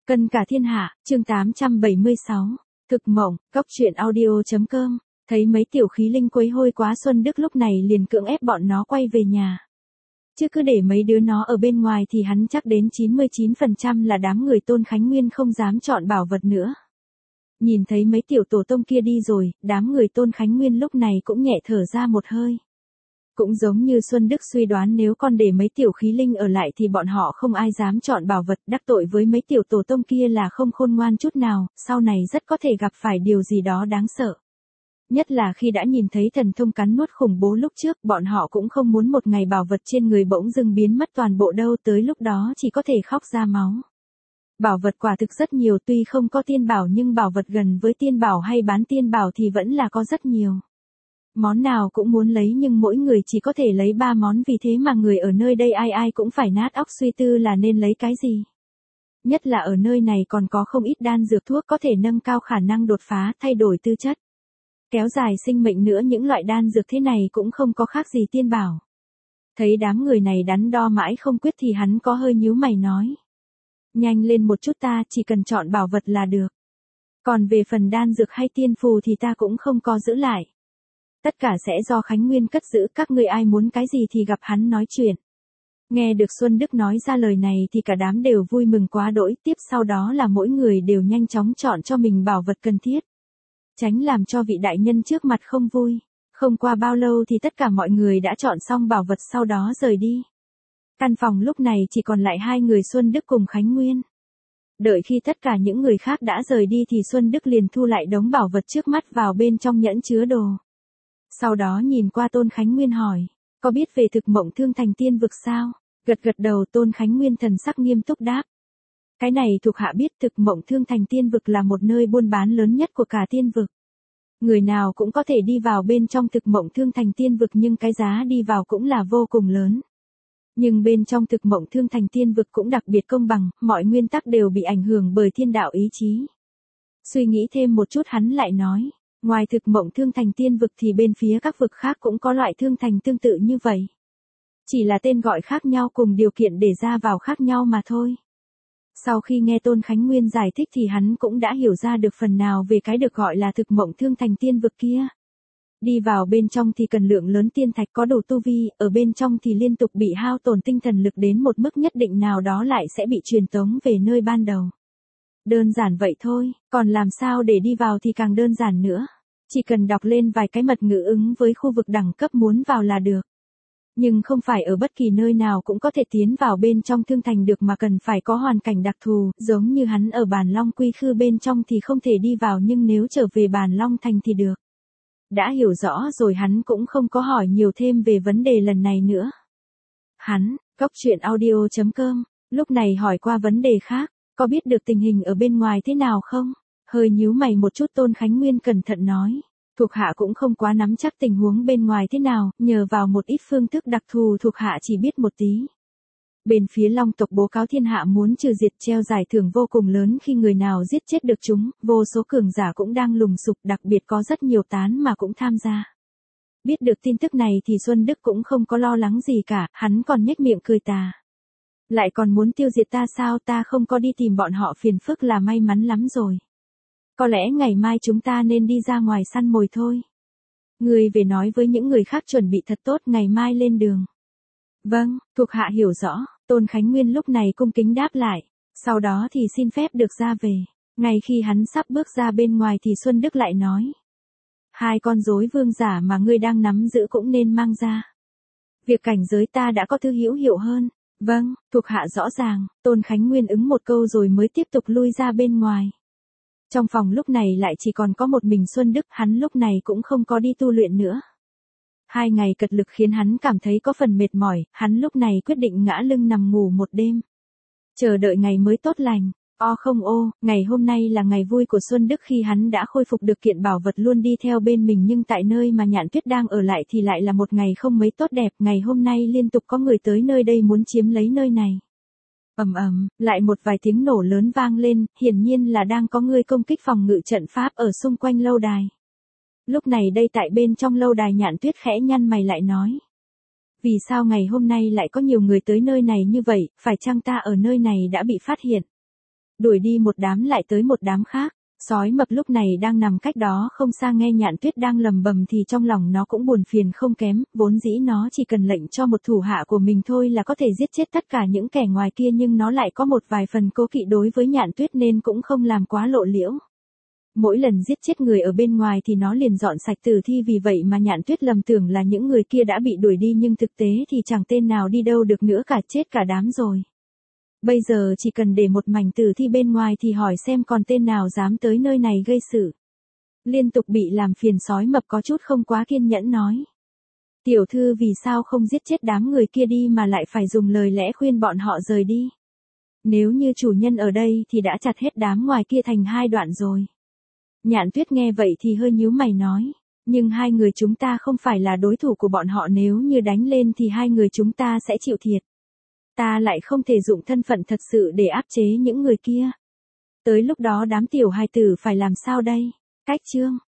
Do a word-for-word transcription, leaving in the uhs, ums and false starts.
Cân cả thiên hạ, chương tám trăm bảy mươi sáu. Thực mộng, cóc truyện audio.com. Thấy mấy tiểu khí linh quấy hôi quá, Xuân Đức lúc này liền cưỡng ép bọn nó quay về nhà. Chứ cứ để mấy đứa nó ở bên ngoài thì hắn chắc đến chín mươi chín phần trăm là đám người Tôn Khánh Nguyên không dám chọn bảo vật nữa. Nhìn thấy mấy tiểu tổ tông kia đi rồi, đám người Tôn Khánh Nguyên lúc này cũng nhẹ thở ra một hơi. Cũng giống như Xuân Đức suy đoán, nếu con để mấy tiểu khí linh ở lại thì bọn họ không ai dám chọn bảo vật, đắc tội với mấy tiểu tổ tông kia là không khôn ngoan chút nào, sau này rất có thể gặp phải điều gì đó đáng sợ. Nhất là khi đã nhìn thấy thần thông cắn nuốt khủng bố lúc trước, bọn họ cũng không muốn một ngày bảo vật trên người bỗng dưng biến mất toàn bộ đâu, tới lúc đó chỉ có thể khóc ra máu. Bảo vật quả thực rất nhiều, tuy không có tiên bảo nhưng bảo vật gần với tiên bảo hay bán tiên bảo thì vẫn là có rất nhiều. Món nào cũng muốn lấy nhưng mỗi người chỉ có thể lấy ba món, vì thế mà người ở nơi đây ai ai cũng phải nát óc suy tư là nên lấy cái gì. Nhất là ở nơi này còn có không ít đan dược thuốc có thể nâng cao khả năng đột phá, thay đổi tư chất, kéo dài sinh mệnh nữa, những loại đan dược thế này cũng không có khác gì tiên bảo. Thấy đám người này đắn đo mãi không quyết thì hắn có hơi nhíu mày nói. Nhanh lên một chút, ta chỉ cần chọn bảo vật là được. Còn về phần đan dược hay tiên phù thì ta cũng không có giữ lại. Tất cả sẽ do Khánh Nguyên cất giữ, các ngươi ai muốn cái gì thì gặp hắn nói chuyện. Nghe được Xuân Đức nói ra lời này thì cả đám đều vui mừng quá đỗi, tiếp sau đó là mỗi người đều nhanh chóng chọn cho mình bảo vật cần thiết. Tránh làm cho vị đại nhân trước mặt không vui. Không qua bao lâu thì tất cả mọi người đã chọn xong bảo vật, sau đó rời đi. Căn phòng lúc này chỉ còn lại hai người Xuân Đức cùng Khánh Nguyên. Đợi khi tất cả những người khác đã rời đi thì Xuân Đức liền thu lại đống bảo vật trước mắt vào bên trong nhẫn chứa đồ. Sau đó nhìn qua Tôn Khánh Nguyên hỏi, có biết về thực mộng thương thành tiên vực sao? Gật gật đầu, Tôn Khánh Nguyên thần sắc nghiêm túc đáp. Cái này thuộc hạ biết, thực mộng thương thành tiên vực là một nơi buôn bán lớn nhất của cả tiên vực. Người nào cũng có thể đi vào bên trong thực mộng thương thành tiên vực, nhưng cái giá đi vào cũng là vô cùng lớn. Nhưng bên trong thực mộng thương thành tiên vực cũng đặc biệt công bằng, mọi nguyên tắc đều bị ảnh hưởng bởi thiên đạo ý chí. Suy nghĩ thêm một chút hắn lại nói. Ngoài thực mộng thương thành tiên vực thì bên phía các vực khác cũng có loại thương thành tương tự như vậy. Chỉ là tên gọi khác nhau cùng điều kiện để ra vào khác nhau mà thôi. Sau khi nghe Tôn Khánh Nguyên giải thích thì hắn cũng đã hiểu ra được phần nào về cái được gọi là thực mộng thương thành tiên vực kia. Đi vào bên trong thì cần lượng lớn tiên thạch, có đủ tu vi, ở bên trong thì liên tục bị hao tổn tinh thần lực đến một mức nhất định nào đó lại sẽ bị truyền tống về nơi ban đầu. Đơn giản vậy thôi, còn làm sao để đi vào thì càng đơn giản nữa. Chỉ cần đọc lên vài cái mật ngữ ứng với khu vực đẳng cấp muốn vào là được. Nhưng không phải ở bất kỳ nơi nào cũng có thể tiến vào bên trong thương thành được, mà cần phải có hoàn cảnh đặc thù, giống như hắn ở Bàn Long Quy Khư bên trong thì không thể đi vào, nhưng nếu trở về Bàn Long Thành thì được. Đã hiểu rõ rồi hắn cũng không có hỏi nhiều thêm về vấn đề lần này nữa. Hắn, cóc truyện audio.com, lúc này hỏi qua vấn đề khác. Có biết được tình hình ở bên ngoài thế nào không? Hơi nhíu mày một chút, Tôn Khánh Nguyên cẩn thận nói. Thuộc hạ cũng không quá nắm chắc tình huống bên ngoài thế nào, nhờ vào một ít phương thức đặc thù thuộc hạ chỉ biết một tí. Bên phía Long tộc bố cáo thiên hạ muốn trừ diệt, treo giải thưởng vô cùng lớn khi người nào giết chết được chúng, vô số cường giả cũng đang lùng sục, đặc biệt có rất nhiều tán mà cũng tham gia. Biết được tin tức này thì Xuân Đức cũng không có lo lắng gì cả, hắn còn nhếch miệng cười tà. Lại còn muốn tiêu diệt ta sao? Ta không có đi tìm bọn họ phiền phức là may mắn lắm rồi. Có lẽ ngày mai chúng ta nên đi ra ngoài săn mồi thôi. Người về nói với những người khác chuẩn bị thật tốt, ngày mai lên đường. Vâng, thuộc hạ hiểu rõ, Tôn Khánh Nguyên lúc này cung kính đáp lại. Sau đó thì xin phép được ra về. Ngay khi hắn sắp bước ra bên ngoài thì Xuân Đức lại nói. Hai con rối vương giả mà ngươi đang nắm giữ cũng nên mang ra. Việc cảnh giới ta đã có thứ hữu hiệu hơn. Vâng, thuộc hạ rõ ràng, Tôn Khánh Nguyên ứng một câu rồi mới tiếp tục lui ra bên ngoài. Trong phòng lúc này lại chỉ còn có một mình Xuân Đức, hắn lúc này cũng không có đi tu luyện nữa. Hai ngày cật lực khiến hắn cảm thấy có phần mệt mỏi, hắn lúc này quyết định ngã lưng nằm ngủ một đêm. Chờ đợi ngày mới tốt lành. O không ô, ngày hôm nay là ngày vui của Xuân Đức khi hắn đã khôi phục được kiện bảo vật luôn đi theo bên mình, nhưng tại nơi mà Nhạn Tuyết đang ở lại thì lại là một ngày không mấy tốt đẹp. Ngày hôm nay liên tục có người tới nơi đây muốn chiếm lấy nơi này. Ầm ầm, lại một vài tiếng nổ lớn vang lên, hiển nhiên là đang có người công kích phòng ngự trận pháp ở xung quanh lâu đài. Lúc này đây tại bên trong lâu đài, Nhạn Tuyết khẽ nhăn mày lại nói. Vì sao ngày hôm nay lại có nhiều người tới nơi này như vậy, phải chăng ta ở nơi này đã bị phát hiện? Đuổi đi một đám lại tới một đám khác. Sói mập lúc này đang nằm cách đó không xa nghe Nhạn Tuyết đang lầm bầm thì trong lòng nó cũng buồn phiền không kém, vốn dĩ nó chỉ cần lệnh cho một thủ hạ của mình thôi là có thể giết chết tất cả những kẻ ngoài kia, nhưng nó lại có một vài phần cố kỵ đối với Nhạn Tuyết nên cũng không làm quá lộ liễu. Mỗi lần giết chết người ở bên ngoài thì nó liền dọn sạch tử thi, vì vậy mà Nhạn Tuyết lầm tưởng là những người kia đã bị đuổi đi, nhưng thực tế thì chẳng tên nào đi đâu được nữa cả, chết cả đám rồi. Bây giờ chỉ cần để một mảnh tử thi bên ngoài thì hỏi xem còn tên nào dám tới nơi này gây sự. Liên tục bị làm phiền sói mập có chút không quá kiên nhẫn nói. Tiểu thư vì sao không giết chết đám người kia đi mà lại phải dùng lời lẽ khuyên bọn họ rời đi. Nếu như chủ nhân ở đây thì đã chặt hết đám ngoài kia thành hai đoạn rồi. Nhạn Tuyết nghe vậy thì hơi nhíu mày nói. Nhưng hai người chúng ta không phải là đối thủ của bọn họ, nếu như đánh lên thì hai người chúng ta sẽ chịu thiệt. Ta lại không thể dụng thân phận thật sự để áp chế những người kia. Tới lúc đó đám tiểu hài tử phải làm sao đây? Cách chương